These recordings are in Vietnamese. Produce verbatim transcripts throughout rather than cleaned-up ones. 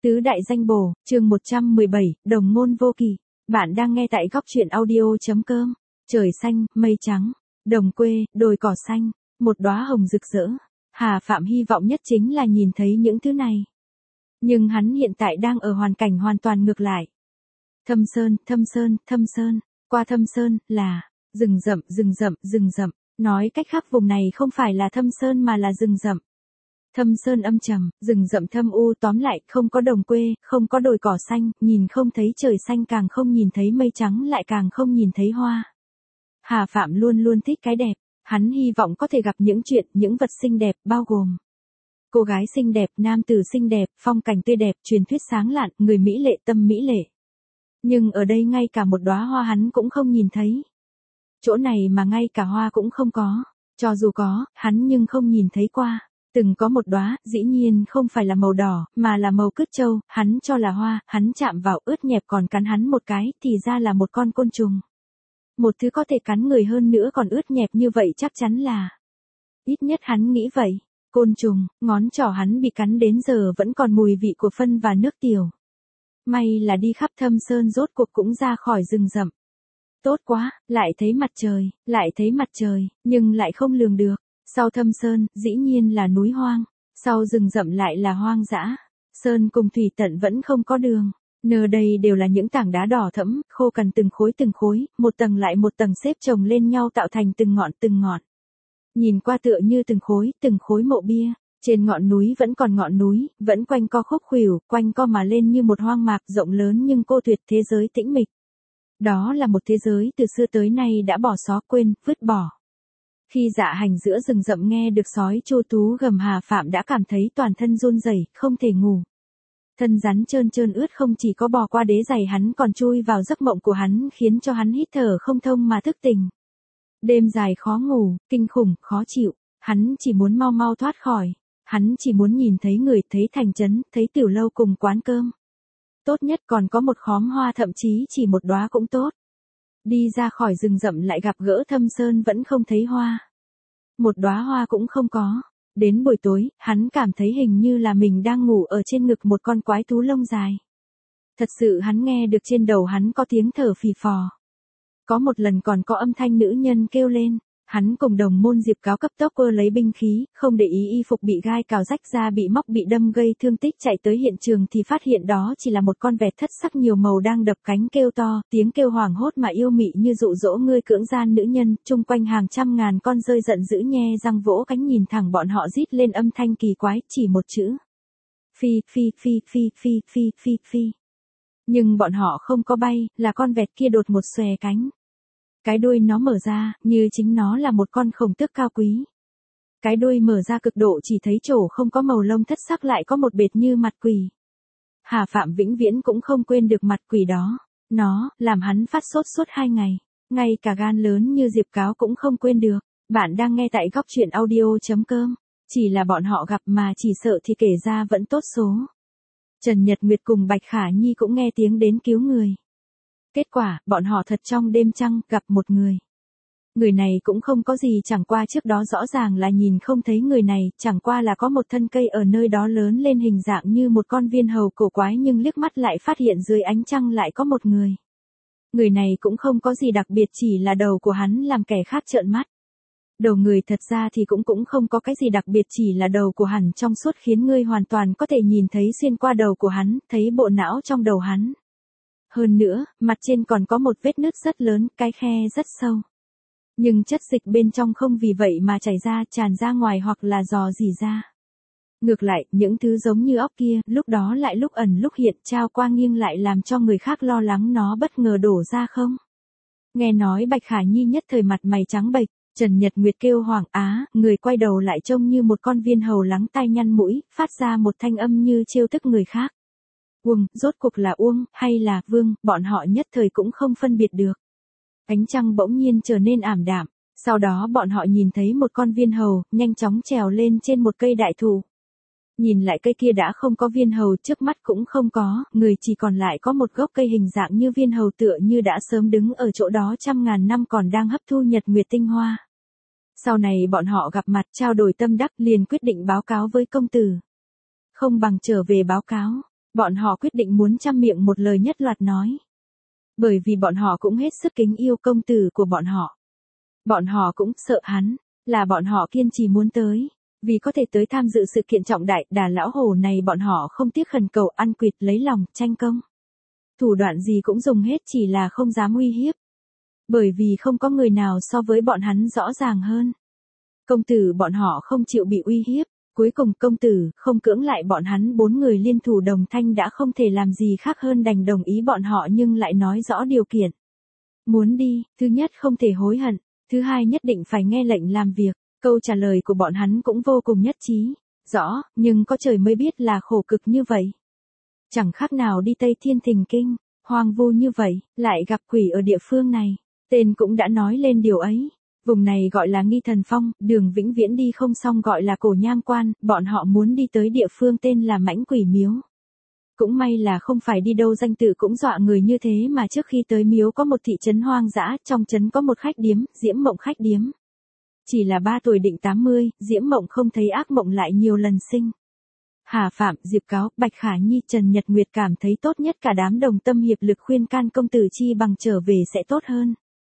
Tứ đại danh bổ, chương một trăm mười bảy, đồng môn vô kỵ. Bạn đang nghe tại góc truyện audio.com. Trời xanh, mây trắng, đồng quê, đồi cỏ xanh, một đóa hồng rực rỡ. Hà Phạm hy vọng nhất chính là nhìn thấy những thứ này. Nhưng hắn hiện tại đang ở hoàn cảnh hoàn toàn ngược lại. Thâm sơn, thâm sơn, thâm sơn, qua thâm sơn, là rừng rậm, rừng rậm, rừng rậm. Nói cách khác vùng này không phải là thâm sơn mà là rừng rậm. Thâm sơn âm trầm, rừng rậm thâm u, tóm lại không có đồng quê, không có đồi cỏ xanh, nhìn không thấy trời xanh, càng không nhìn thấy mây trắng, lại càng không nhìn thấy hoa. Hà Phạm luôn luôn thích cái đẹp, hắn hy vọng có thể gặp những chuyện, những vật xinh đẹp, bao gồm cô gái xinh đẹp, nam tử xinh đẹp, phong cảnh tươi đẹp, truyền thuyết sáng lạn, người mỹ lệ, tâm mỹ lệ. Nhưng ở đây ngay cả một đóa hoa hắn cũng không nhìn thấy. Chỗ này mà ngay cả hoa cũng không có, cho dù có, hắn nhưng không nhìn thấy qua. Từng có một đóa, dĩ nhiên không phải là màu đỏ, mà là màu cứt trâu, hắn cho là hoa, hắn chạm vào ướt nhẹp còn cắn hắn một cái, thì ra là một con côn trùng. Một thứ có thể cắn người hơn nữa còn ướt nhẹp như vậy chắc chắn là. Ít nhất hắn nghĩ vậy, côn trùng, ngón trỏ hắn bị cắn đến giờ vẫn còn mùi vị của phân và nước tiểu. May là đi khắp thâm sơn rốt cuộc cũng ra khỏi rừng rậm. Tốt quá, lại thấy mặt trời, lại thấy mặt trời, nhưng lại không lường được. Sau thâm sơn, dĩ nhiên là núi hoang, sau rừng rậm lại là hoang dã. Sơn cùng thủy tận vẫn không có đường, nơi đây đều là những tảng đá đỏ thẫm, khô cằn từng khối từng khối, một tầng lại một tầng xếp chồng lên nhau tạo thành từng ngọn từng ngọn. Nhìn qua tựa như từng khối, từng khối mộ bia, trên ngọn núi vẫn còn ngọn núi, vẫn quanh co khúc khuỷu, quanh co mà lên như một hoang mạc rộng lớn nhưng cô tuyệt, thế giới tĩnh mịch. Đó là một thế giới từ xưa tới nay đã bỏ xó quên, vứt bỏ. Khi dạ hành giữa rừng rậm nghe được sói Chu Tú gầm, Hà Phạm đã cảm thấy toàn thân run rẩy, không thể ngủ. Thân rắn trơn trơn ướt không chỉ có bò qua đế giày hắn còn chui vào giấc mộng của hắn, khiến cho hắn hít thở không thông mà thức tỉnh. Đêm dài khó ngủ, kinh khủng, khó chịu, hắn chỉ muốn mau mau thoát khỏi, hắn chỉ muốn nhìn thấy người, thấy thành trấn, thấy tiểu lâu cùng quán cơm. Tốt nhất còn có một khóm hoa, thậm chí chỉ một đóa cũng tốt. Đi ra khỏi rừng rậm lại gặp gỡ thâm sơn vẫn không thấy hoa. Một đóa hoa cũng không có. Đến buổi tối, hắn cảm thấy hình như là mình đang ngủ ở trên ngực một con quái thú lông dài. Thật sự hắn nghe được trên đầu hắn có tiếng thở phì phò. Có một lần còn có âm thanh nữ nhân kêu lên. Hắn cùng đồng môn Diệp Cáo cấp tốc ơ lấy binh khí, không để ý y phục bị gai cào rách ra, bị móc bị đâm gây thương tích, chạy tới hiện trường thì phát hiện đó chỉ là một con vẹt thất sắc nhiều màu đang đập cánh kêu to, tiếng kêu hoảng hốt mà yêu mị như dụ dỗ ngươi cưỡng gian nữ nhân, chung quanh hàng trăm ngàn con rơi giận dữ nhe răng vỗ cánh nhìn thẳng bọn họ rít lên âm thanh kỳ quái, chỉ một chữ. Phi, phi, phi, phi, phi, phi, phi, phi. Nhưng bọn họ không có bay, là con vẹt kia đột một xòe cánh. Cái đuôi nó mở ra, như chính nó là một con khổng tước cao quý. Cái đuôi mở ra cực độ chỉ thấy chỗ không có màu lông thất sắc lại có một bệt như mặt quỷ. Hà Phạm vĩnh viễn cũng không quên được mặt quỷ đó. Nó, làm hắn phát sốt suốt hai ngày. Ngay cả gan lớn như Diệp Cáo cũng không quên được. Bạn đang nghe tại góc truyện audio.com. Chỉ là bọn họ gặp mà chỉ sợ thì kể ra vẫn tốt số. Trần Nhật Nguyệt cùng Bạch Khả Nhi cũng nghe tiếng đến cứu người. Kết quả, bọn họ thật trong đêm trăng, gặp một người. Người này cũng không có gì, chẳng qua trước đó rõ ràng là nhìn không thấy người này, chẳng qua là có một thân cây ở nơi đó lớn lên hình dạng như một con viên hầu cổ quái, nhưng liếc mắt lại phát hiện dưới ánh trăng lại có một người. Người này cũng không có gì đặc biệt, chỉ là đầu của hắn làm kẻ khác trợn mắt. Đầu người thật ra thì cũng cũng không có cái gì đặc biệt, chỉ là đầu của hắn trong suốt khiến ngươi hoàn toàn có thể nhìn thấy xuyên qua đầu của hắn, thấy bộ não trong đầu hắn. Hơn nữa, mặt trên còn có một vết nứt rất lớn, cái khe rất sâu. Nhưng chất dịch bên trong không vì vậy mà chảy ra, tràn ra ngoài hoặc là rò rỉ ra. Ngược lại, những thứ giống như óc kia, lúc đó lại lúc ẩn lúc hiện, trao qua nghiêng lại làm cho người khác lo lắng nó bất ngờ đổ ra không. Nghe nói Bạch Khả Nhi nhất thời mặt mày trắng bệch, Trần Nhật Nguyệt kêu hoảng á, người quay đầu lại trông như một con viên hầu lắng tai nhăn mũi, phát ra một thanh âm như trêu tức người khác. Uông, rốt cuộc là Uông, hay là Vương, bọn họ nhất thời cũng không phân biệt được. Ánh trăng bỗng nhiên trở nên ảm đạm, sau đó bọn họ nhìn thấy một con viên hầu, nhanh chóng trèo lên trên một cây đại thụ. Nhìn lại cây kia đã không có viên hầu, trước mắt cũng không có, người chỉ còn lại có một gốc cây hình dạng như viên hầu tựa như đã sớm đứng ở chỗ đó trăm ngàn năm còn đang hấp thu nhật nguyệt tinh hoa. Sau này bọn họ gặp mặt trao đổi tâm đắc liền quyết định báo cáo với công tử. Không bằng trở về báo cáo. Bọn họ quyết định muốn trăm miệng một lời nhất loạt nói. Bởi vì bọn họ cũng hết sức kính yêu công tử của bọn họ. Bọn họ cũng sợ hắn, là bọn họ kiên trì muốn tới. Vì có thể tới tham dự sự kiện trọng đại Đà Lão Hồ này, bọn họ không tiếc khẩn cầu ăn quỵt lấy lòng, tranh công. Thủ đoạn gì cũng dùng hết, chỉ là không dám uy hiếp. Bởi vì không có người nào so với bọn hắn rõ ràng hơn. Công tử bọn họ không chịu bị uy hiếp. Cuối cùng công tử không cưỡng lại bọn hắn, bốn người liên thủ đồng thanh đã không thể làm gì khác hơn đành đồng ý bọn họ, nhưng lại nói rõ điều kiện. Muốn đi, thứ nhất không thể hối hận, thứ hai nhất định phải nghe lệnh làm việc. Câu trả lời của bọn hắn cũng vô cùng nhất trí. Rõ, nhưng có trời mới biết là khổ cực như vậy. Chẳng khác nào đi Tây Thiên Thình Kinh, hoang vu như vậy, lại gặp quỷ ở địa phương này. Tên cũng đã nói lên điều ấy. Vùng này gọi là Nghi Thần Phong, đường vĩnh viễn đi không xong gọi là Cổ Nham Quan, bọn họ muốn đi tới địa phương tên là Mãnh Quỷ Miếu. Cũng may là không phải đi đâu danh tự cũng dọa người như thế, mà trước khi tới miếu có một thị trấn hoang dã, trong trấn có một khách điếm, Diễm Mộng khách điếm. Chỉ là ba tuổi định tám mươi, Diễm Mộng không thấy ác mộng lại nhiều lần sinh. Hà Phạm, Diệp Cáo, Bạch Khả Nhi, Trần Nhật Nguyệt cảm thấy tốt nhất cả đám đồng tâm hiệp lực khuyên can công tử chi bằng trở về sẽ tốt hơn.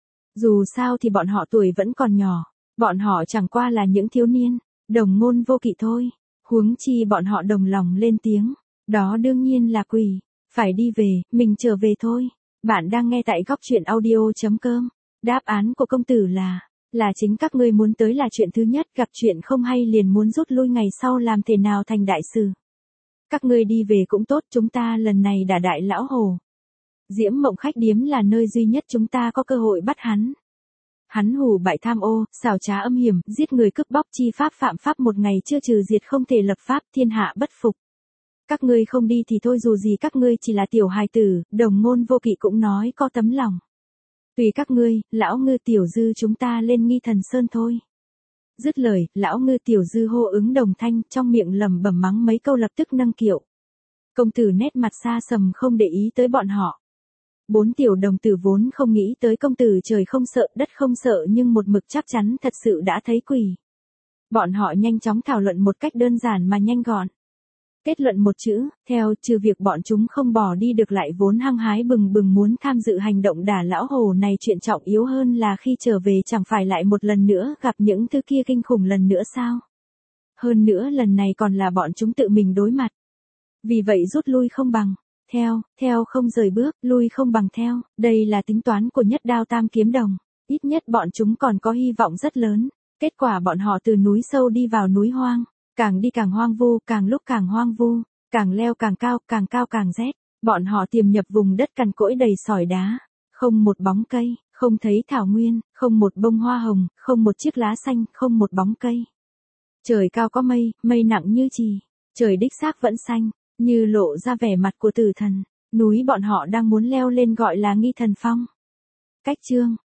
Dù sao thì bọn họ tuổi vẫn còn nhỏ, bọn họ chẳng qua là những thiếu niên, đồng môn vô kỵ thôi, huống chi bọn họ đồng lòng lên tiếng, đó đương nhiên là quỷ, phải đi về, mình trở về thôi. Bạn đang nghe tại góc truyện audio chấm com, đáp án của công tử là, là chính các ngươi muốn tới là chuyện thứ nhất, gặp chuyện không hay liền muốn rút lui ngày sau làm thế nào thành đại sự. Các ngươi đi về cũng tốt, chúng ta lần này đả Đại Lão Hồ. Diễm Mộng khách điếm là nơi duy nhất chúng ta có cơ hội bắt hắn. Hắn hù bại tham ô, xảo trá âm hiểm, giết người cướp bóc chi pháp phạm pháp, một ngày chưa trừ diệt không thể lập pháp, thiên hạ bất phục. Các ngươi không đi thì thôi, dù gì các ngươi chỉ là tiểu hài tử, đồng môn vô kỵ cũng nói có tấm lòng. Tùy các ngươi, lão ngư tiểu dư chúng ta lên Nghi Thần Sơn thôi. Dứt lời, lão ngư tiểu dư hô ứng đồng thanh, trong miệng lẩm bẩm mắng mấy câu lập tức nâng kiệu. Công tử nét mặt xa sầm không để ý tới bọn họ. Bốn tiểu đồng tử vốn không nghĩ tới công tử trời không sợ đất không sợ, nhưng một mực chắc chắn thật sự đã thấy quỷ. Bọn họ nhanh chóng thảo luận một cách đơn giản mà nhanh gọn. Kết luận một chữ, theo, trừ việc bọn chúng không bỏ đi được lại vốn hăng hái bừng bừng muốn tham dự hành động đả Lão Hồ này, chuyện trọng yếu hơn là khi trở về chẳng phải lại một lần nữa gặp những thứ kia kinh khủng lần nữa sao? Hơn nữa lần này còn là bọn chúng tự mình đối mặt. Vì vậy rút lui không bằng theo, theo không rời bước, lui không bằng theo, đây là tính toán của Nhất Đao Tam Kiếm Đồng, ít nhất bọn chúng còn có hy vọng rất lớn. Kết quả bọn họ từ núi sâu đi vào núi hoang, càng đi càng hoang vu, càng lúc càng hoang vu, càng leo càng cao, càng cao càng rét. Bọn họ tiềm nhập vùng đất cằn cỗi đầy sỏi đá, không một bóng cây, không thấy thảo nguyên, không một bông hoa hồng, không một chiếc lá xanh, không một bóng cây. Trời cao có mây, mây nặng như chì, trời đích xác vẫn xanh, như lộ ra vẻ mặt của tử thần. Núi bọn họ đang muốn leo lên gọi là Nghi Thần Phong. Cách chương